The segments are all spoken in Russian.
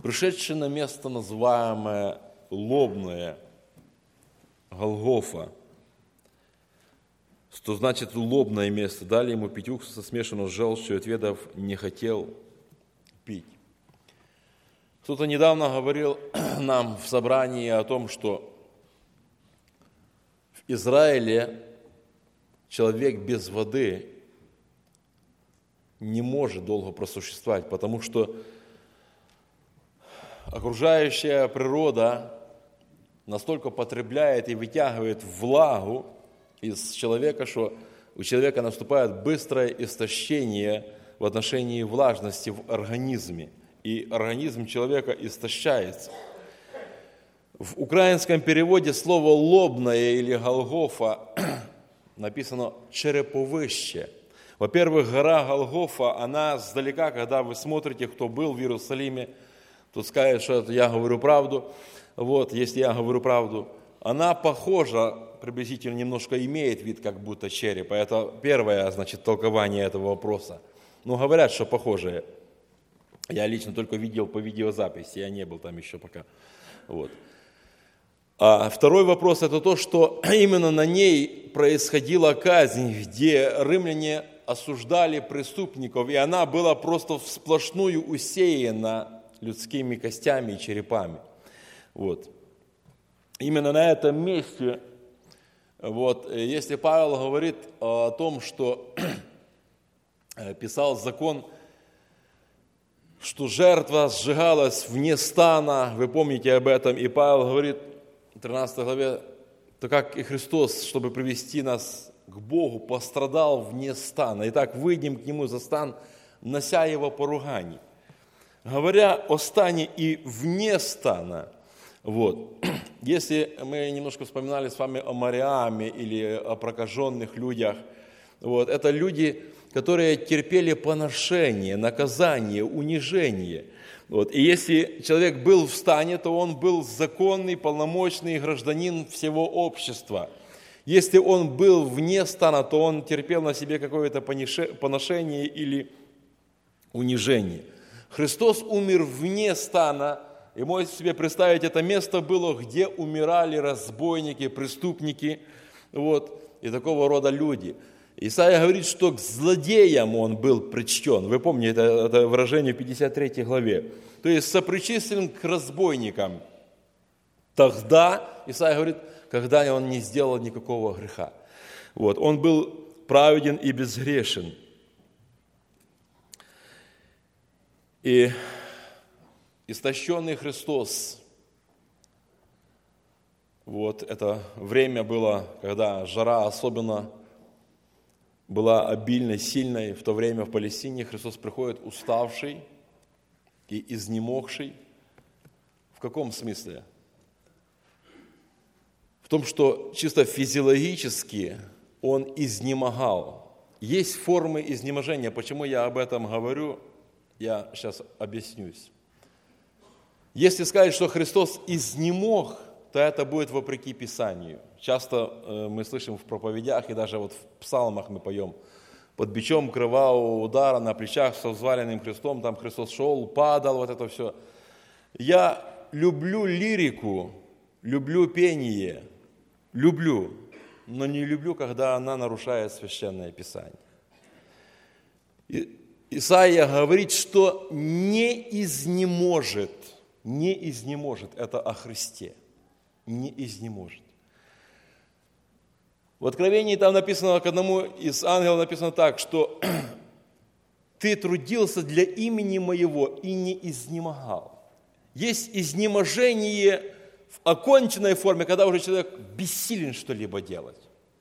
пришедший на место, называемое Лобное, Голгофа, что значит лобное место, дали ему пить уксуса, смешанного с желчью, отведав, не хотел пить. Кто-то недавно говорил нам в собрании о том, что в Израиле человек без воды не может долго просуществовать, потому что окружающая природа настолько потребляет и вытягивает влагу из человека, что у человека наступает быстрое истощение в отношении влажности в организме, и организм человека истощается. В украинском переводе слово «лобное» или «Голгофа» написано «череповище». Во-первых, гора Голгофа, она сдалека, когда вы смотрите, кто был в Иерусалиме, тут скажет, что это я говорю правду. Вот, если я говорю правду, она похожа, приблизительно немножко имеет вид, как будто череп. Это первое, значит, толкование этого вопроса. Ну, говорят, что похожее. Я лично только видел по видеозаписи, я не был там еще пока. Вот. А второй вопрос – это то, что именно на ней происходила казнь, где римляне осуждали преступников, и она была просто всплошную усеяна людскими костями и черепами. Вот. Именно на этом месте, вот, если Павел говорит о том, что писал закон, что жертва сжигалась вне стана, вы помните об этом, и Павел говорит в 13 главе, то как и Христос, чтобы привести нас к Богу, пострадал вне стана. Итак, выйдем к Нему за стан, нося Его поруганий. Говоря о стане и вне стана, вот, если мы немножко вспоминали с вами о Мариаме или о прокаженных людях, вот, это люди, которые терпели поношение, наказание, унижение. Вот. И если человек был в стане, то он был законный, полномочный гражданин всего общества. Если он был вне стана, то он терпел на себе какое-то поношение или унижение. Христос умер вне стана, и можете себе представить, это место было, где умирали разбойники, преступники, вот, и такого рода люди. Исаия говорит, что к злодеям он был причтен. Вы помните это выражение в 53 главе. То есть сопричислен к разбойникам. Тогда, Исаия говорит, когда он не сделал никакого греха. Вот, он был праведен и безгрешен. И истощенный Христос, вот это время было, когда жара особенно была обильной, сильной. В то время в Палестине Христос приходит уставший и изнемогший. В каком смысле? В том, что чисто физиологически он изнемогал. Есть формы изнеможения. Почему я об этом говорю, я сейчас объяснюсь. Если сказать, что Христос изнемог, то это будет вопреки Писанию. Часто мы слышим в проповедях, и даже вот в псалмах мы поем, под бичом кровавого удара, на плечах со взваленным крестом, там Христос шел, падал, вот это все. Я люблю лирику, люблю пение, люблю, но не люблю, когда она нарушает Священное Писание. Исаия говорит, что не изнеможет, это о Христе, не изнеможет. В Откровении там написано, к одному из ангелов написано так, что ты трудился для имени моего и не изнемогал. Есть изнеможение в оконченной форме, когда уже человек бессилен что-либо делать.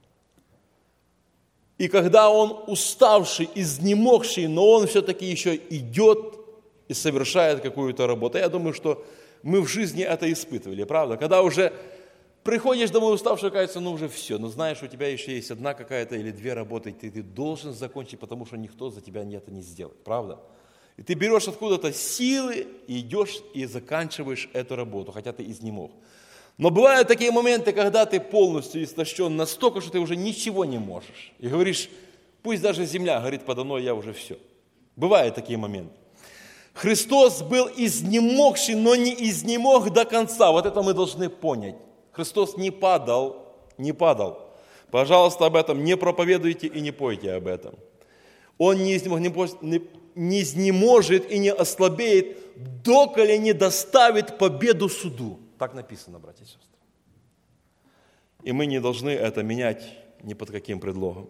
И когда он уставший, изнемогший, но он все-таки еще идет и совершает какую-то работу. Я думаю, что мы в жизни это испытывали, правда? Когда уже приходишь домой уставший, кажется, ну уже все, но знаешь, у тебя еще есть одна какая-то или две работы, ты должен закончить, потому что никто за тебя это не сделает, правда? И ты берешь откуда-то силы и идешь и заканчиваешь эту работу, хотя ты изнемог. Но бывают такие моменты, когда ты полностью истощен настолько, что ты уже ничего не можешь. И говоришь, пусть даже земля горит подо мной, я уже все. Бывают такие моменты. Христос был изнемогший, но не изнемог до конца. Вот это мы должны понять. Христос не падал. Пожалуйста, об этом не проповедуйте и не пойте об этом. Он не изнеможет и не ослабеет, доколе не доставит победу суду. Так написано, братья и сестры. И мы не должны это менять ни под каким предлогом.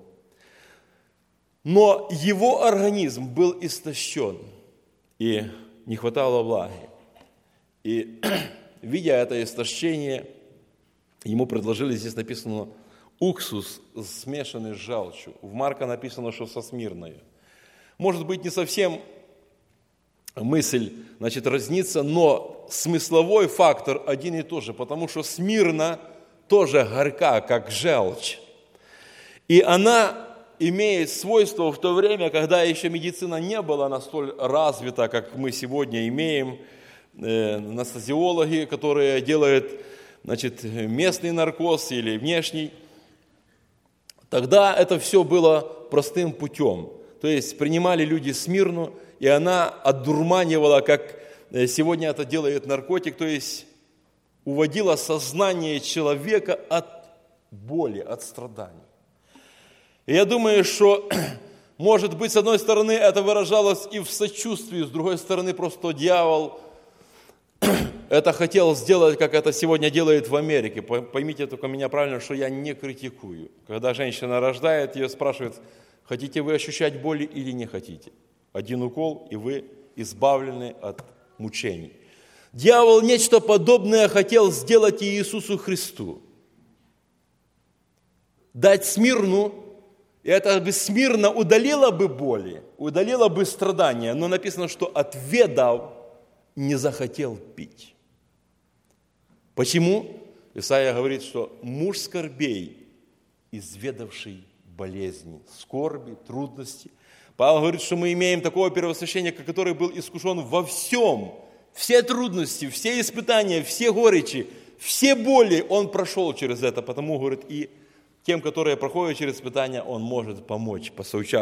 Но его организм был истощен, и не хватало влаги. И, видя это истощение, ему предложили, здесь написано, уксус, смешанный с желчью. В Марка написано, что со смирною. Может быть, не совсем мысль, разнится, но смысловой фактор один и тот же, потому что смирна тоже горька, как желчь. И она имеет свойство в то время, когда еще медицина не была настолько развита, как мы сегодня имеем, анестезиологи, которые делают местный наркоз или внешний. Тогда это все было простым путем. То есть принимали люди смирну, и она одурманивала, как сегодня это делает наркотик, то есть уводила сознание человека от боли, от страданий. И я думаю, что, может быть, с одной стороны, это выражалось и в сочувствии, с другой стороны, просто дьявол это хотел сделать, как это сегодня делает в Америке. Поймите только меня правильно, что я не критикую. Когда женщина рождает, ее спрашивают, хотите вы ощущать боли или не хотите? Один укол, и вы избавлены от мучений. Дьявол нечто подобное хотел сделать и Иисусу Христу. Дать смирну, и это бы смирно удалило бы боли, удалило бы страдания, но написано, что отведав, не захотел пить. Почему? Исаия говорит, что муж скорбей, изведавший болезни, скорби, трудности. Павел говорит, что мы имеем такого первосвященника, который был искушен во всем. Все трудности, все испытания, все горечи, все боли он прошел через это. Потому, говорит, и тем, которые проходят через испытания, он может помочь,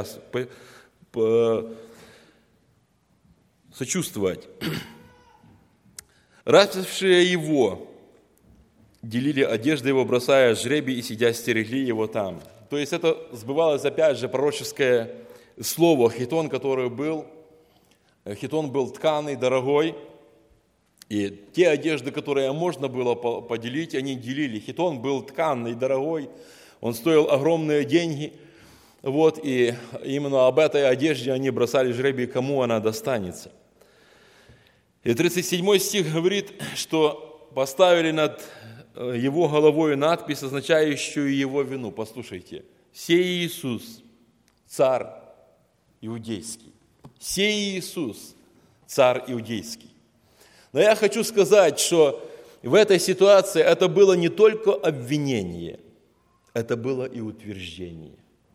сочувствовать. Распявшие его делили одежды его, бросая жребий и сидя стерегли его там. То есть это сбывалось опять же пророческое слово хитон, который был. Хитон был тканый, дорогой. И те одежды, которые можно было поделить, они делили. Хитон был тканый, дорогой. Он стоил огромные деньги. Вот, и именно об этой одежде они бросали жребий, кому она достанется. И 37 стих говорит, что поставили над его головой надпись, означающую его вину. Послушайте. «Сей Иисус, царь иудейский». «Сей Иисус, царь иудейский». Но я хочу сказать, что в этой ситуации это было не только обвинение, это было и утверждение.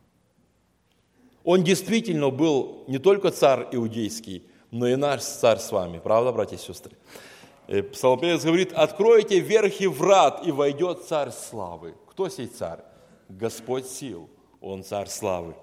Он действительно был не только царь иудейский, но и наш царь с вами. Правда, братья и сестры? Псалмопевец говорит, откройте верхи врат, и войдет царь славы. Кто сей царь? Господь сил, он царь славы.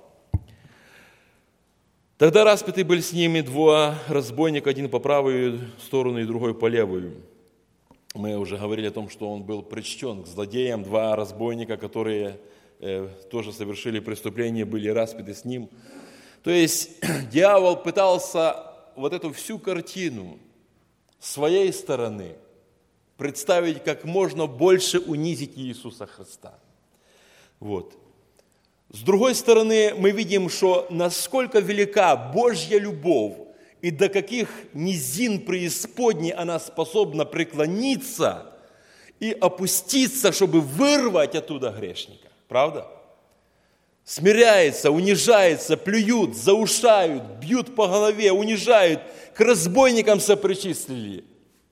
Тогда распяты были с ними два разбойника, один по правую сторону и другой по левую. Мы уже говорили о том, что он был причтен к злодеям. Два разбойника, которые тоже совершили преступление, были распяты с ним. То есть дьявол пытался вот эту всю картину своей стороны представить, как можно больше унизить Иисуса Христа. Вот. С другой стороны, мы видим, что насколько велика Божья любовь и до каких низин преисподней она способна преклониться и опуститься, чтобы вырвать оттуда грешника. Правда? Смиряется, унижается, плюют, заушают, бьют по голове, унижают, к разбойникам сопричислили.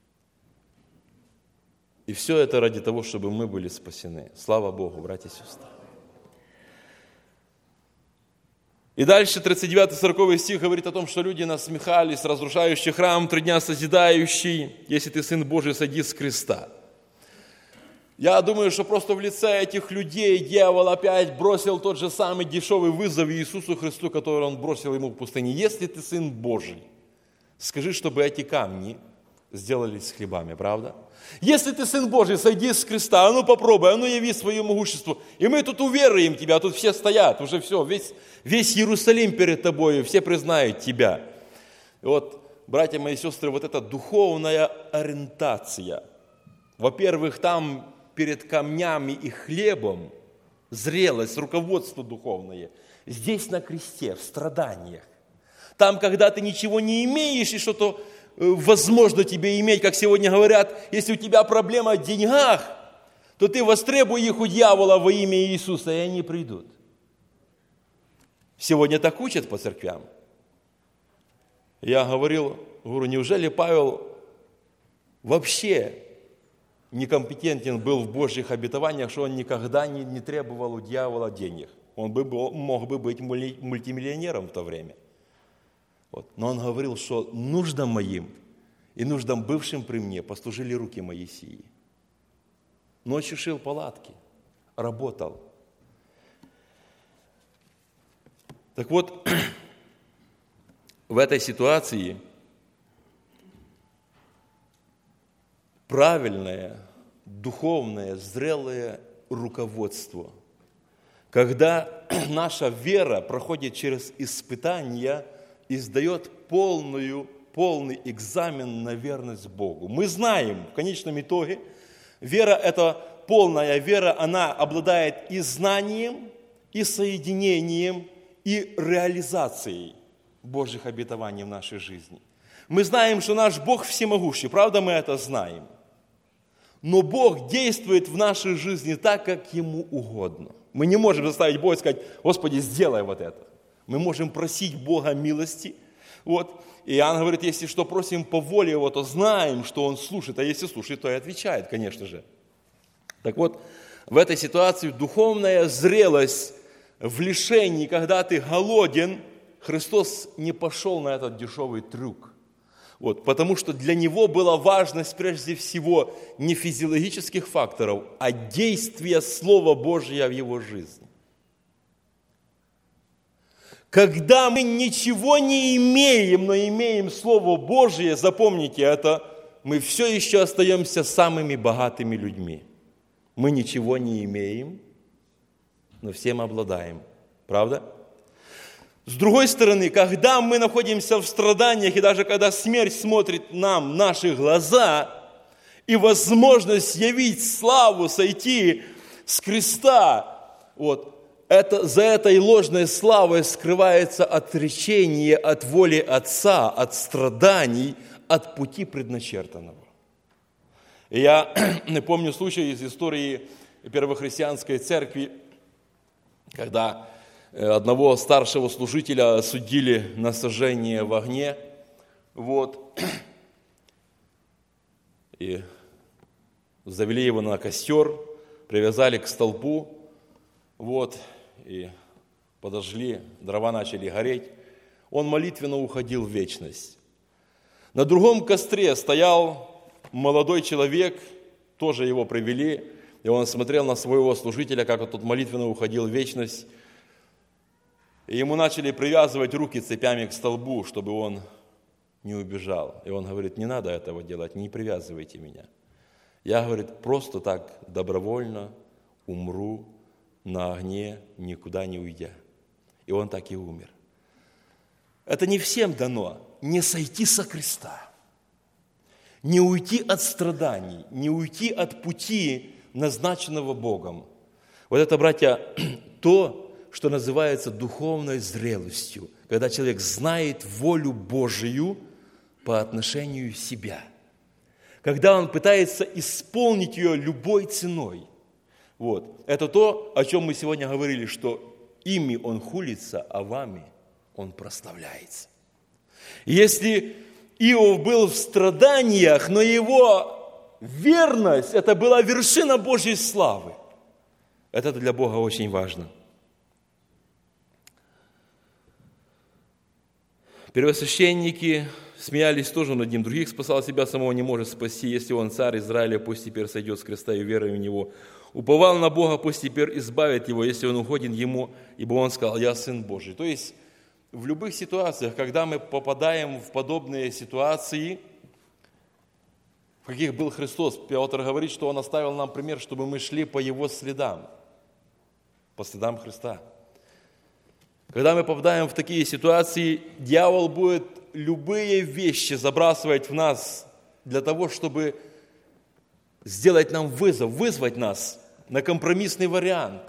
И все это ради того, чтобы мы были спасены. Слава Богу, братья и сестры. И дальше 39-40 стих говорит о том, что люди насмехались, разрушающий храм, 3 дня созидающий, если ты Сын Божий, сойди с креста. Я думаю, что просто в лице этих людей дьявол опять бросил тот же самый дешевый вызов Иисусу Христу, который он бросил ему в пустыне. Если ты Сын Божий, скажи, чтобы эти камни сделались хлебами, правда? Если ты Сын Божий, сойди с креста, а ну попробуй, а ну яви свое могущество. И мы тут уверуем тебя, тут все стоят, уже все, весь Иерусалим перед тобой, все признают тебя. И вот, братья мои и сестры, вот эта духовная ориентация. Во-первых, там перед камнями и хлебом зрелость, руководство духовное. Здесь на кресте, в страданиях. Там, когда ты ничего не имеешь и что-то возможно тебе иметь, как сегодня говорят, если у тебя проблема в деньгах, то ты востребуй их у дьявола во имя Иисуса, и они придут. Сегодня так учат по церквям. Я говорю, неужели Павел вообще некомпетентен был в Божьих обетованиях, что он никогда не требовал у дьявола денег? Он мог бы быть мультимиллионером в то время. Вот. Но он говорил, что нуждам моим и нуждам бывшим при мне послужили руки Моисеи. Ночью шил палатки, работал. Так вот, в этой ситуации правильное, духовное, зрелое руководство, когда наша вера проходит через испытания и сдает полный экзамен на верность Богу. Мы знаем, в конечном итоге, вера – это полная вера, она обладает и знанием, и соединением, и реализацией Божьих обетований в нашей жизни. Мы знаем, что наш Бог всемогущий, правда, мы это знаем. Но Бог действует в нашей жизни так, как Ему угодно. Мы не можем заставить Бога и сказать: Господи, сделай вот это. Мы можем просить Бога милости. Вот. И Иоанн говорит, если что просим по воле Его, то знаем, что Он слушает. А если слушает, то и отвечает, конечно же. Так вот, в этой ситуации духовная зрелость в лишении, когда ты голоден, Христос не пошел на этот дешевый трюк. Вот, потому что для Него была важность прежде всего не физиологических факторов, а действия Слова Божьего в Его жизни. Когда мы ничего не имеем, но имеем Слово Божие, запомните это, мы все еще остаемся самыми богатыми людьми. Мы ничего не имеем, но всем обладаем. Правда? С другой стороны, когда мы находимся в страданиях, и даже когда смерть смотрит нам в наши глаза, и возможность явить славу, сойти с креста, вот, за этой ложной славой скрывается отречение от воли Отца, от страданий, от пути предначертанного. И я помню случай из истории первохристианской церкви, когда одного старшего служителя осудили на сожжение в огне, вот, и завели его на костер, привязали к столпу, вот, и подожгли, дрова начали гореть. Он молитвенно уходил в вечность. На другом костре стоял молодой человек, тоже его привели, и он смотрел на своего служителя, как он тут молитвенно уходил в вечность. И ему начали привязывать руки цепями к столбу, чтобы он не убежал. И он говорит: не надо этого делать, не привязывайте меня. Я, говорит, просто так добровольно умру на огне, никуда не уйдя. И он так и умер. Это не всем дано не сойти со креста, не уйти от страданий, не уйти от пути, назначенного Богом. Вот это, братья, то, что называется духовной зрелостью, когда человек знает волю Божию по отношению к себе, когда он пытается исполнить ее любой ценой. Вот. Это то, о чем мы сегодня говорили, что ими он хулится, а вами он прославляется. Если Иов был в страданиях, но его верность, это была вершина Божьей славы. Это для Бога очень важно. Первосвященники смеялись тоже над ним. Других спасал, себя самого не может спасти. Если он царь Израиля, пусть теперь сойдет с креста и верой в него. Уповал на Бога, пусть теперь избавит его, если он угоден ему, ибо он сказал: я Сын Божий. То есть в любых ситуациях, когда мы попадаем в подобные ситуации, в каких был Христос, Петр говорит, что Он оставил нам пример, чтобы мы шли по Его следам, по следам Христа. Когда мы попадаем в такие ситуации, дьявол будет любые вещи забрасывать в нас для того, чтобы сделать нам вызов, вызвать нас на компромиссный вариант.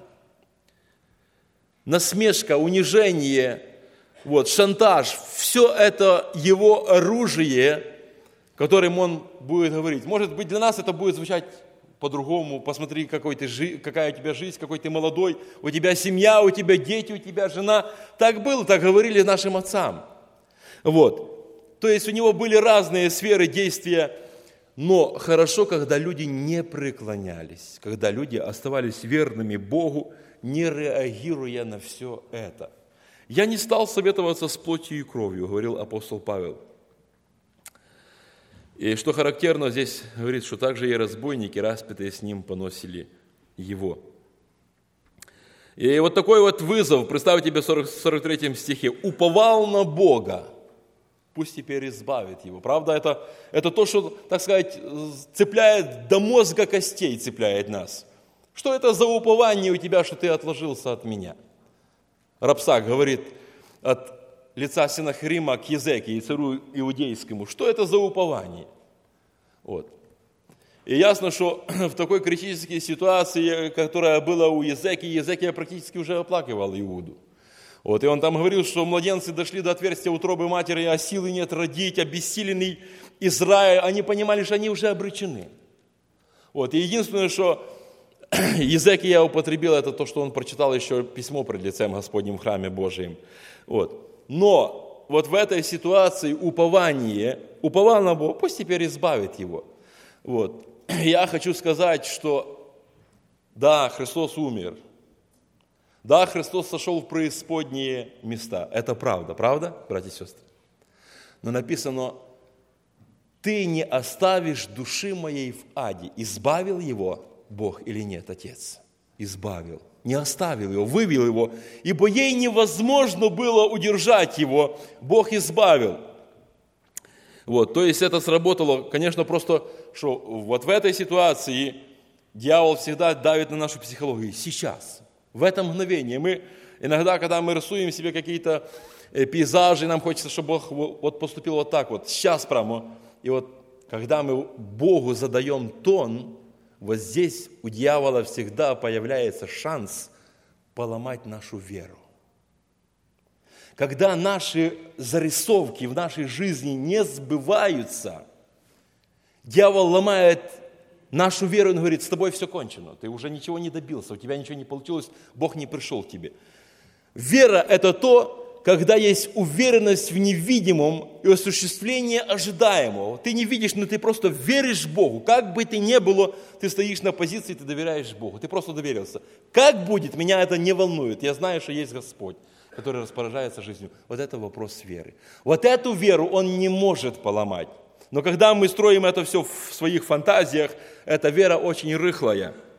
Насмешка, унижение, шантаж – все это его оружие, которым он будет говорить. Может быть, для нас это будет звучать по-другому. Посмотри, какая у тебя жизнь, какой ты молодой, у тебя семья, у тебя дети, у тебя жена. Так было, так говорили нашим отцам. То есть у него были разные сферы действия, но хорошо, когда люди не преклонялись, когда люди оставались верными Богу, не реагируя на все это. «Я не стал советоваться с плотью и кровью», говорил апостол Павел. И что характерно, здесь говорит, что также и разбойники, распятые с ним, поносили его. И вот такой вот вызов, представь тебе в 43 стихе, «Уповал на Бога, пусть теперь избавит его». Правда, это то, что, так сказать, цепляет до мозга костей, цепляет нас. Что это за упование у тебя, что ты отложился от меня? Рапсак говорит от лица Синахирима к Езекии, царю иудейскому. Что это за упование? И ясно, что в такой критической ситуации, которая была у Езекии, Езекия практически уже оплакивал Иуду. И он там говорил, что младенцы дошли до отверстия утробы матери, а силы нет родить, обессиленный Израиль. Они понимали, что они уже обречены. И единственное, что Езекия употребил, это то, что он прочитал еще письмо пред лицем Господним в храме Божием. Но в этой ситуации уповал на Бога, пусть теперь избавит его. Я хочу сказать, что да, Христос умер. Да, Христос сошел в преисподние места. Это правда, братья и сестры? Но написано, ты не оставишь души моей в аде. Избавил его Бог или нет, Отец? Избавил. Не оставил его, вывел его, ибо ей невозможно было удержать его, Бог избавил. То есть это сработало, конечно, просто, что в этой ситуации дьявол всегда давит на нашу психологию. Сейчас, в это мгновение. Мы иногда, когда мы рисуем себе какие-то пейзажи, нам хочется, чтобы Бог поступил так, сейчас прямо. И когда мы Богу задаем тон, здесь у дьявола всегда появляется шанс поломать нашу веру. Когда наши зарисовки в нашей жизни не сбываются, дьявол ломает нашу веру, он говорит, с тобой все кончено, ты уже ничего не добился, у тебя ничего не получилось, Бог не пришел к тебе. Вера – это то, когда есть уверенность в невидимом и осуществление ожидаемого. Ты не видишь, но ты просто веришь Богу. Как бы ты ни было, ты стоишь на позиции, ты доверяешь Богу. Ты просто доверился. Как будет, меня это не волнует. Я знаю, что есть Господь, который распоряжается жизнью. Это вопрос веры. Эту веру Он не может поломать. Но когда мы строим это все в своих фантазиях, эта вера очень рыхлая.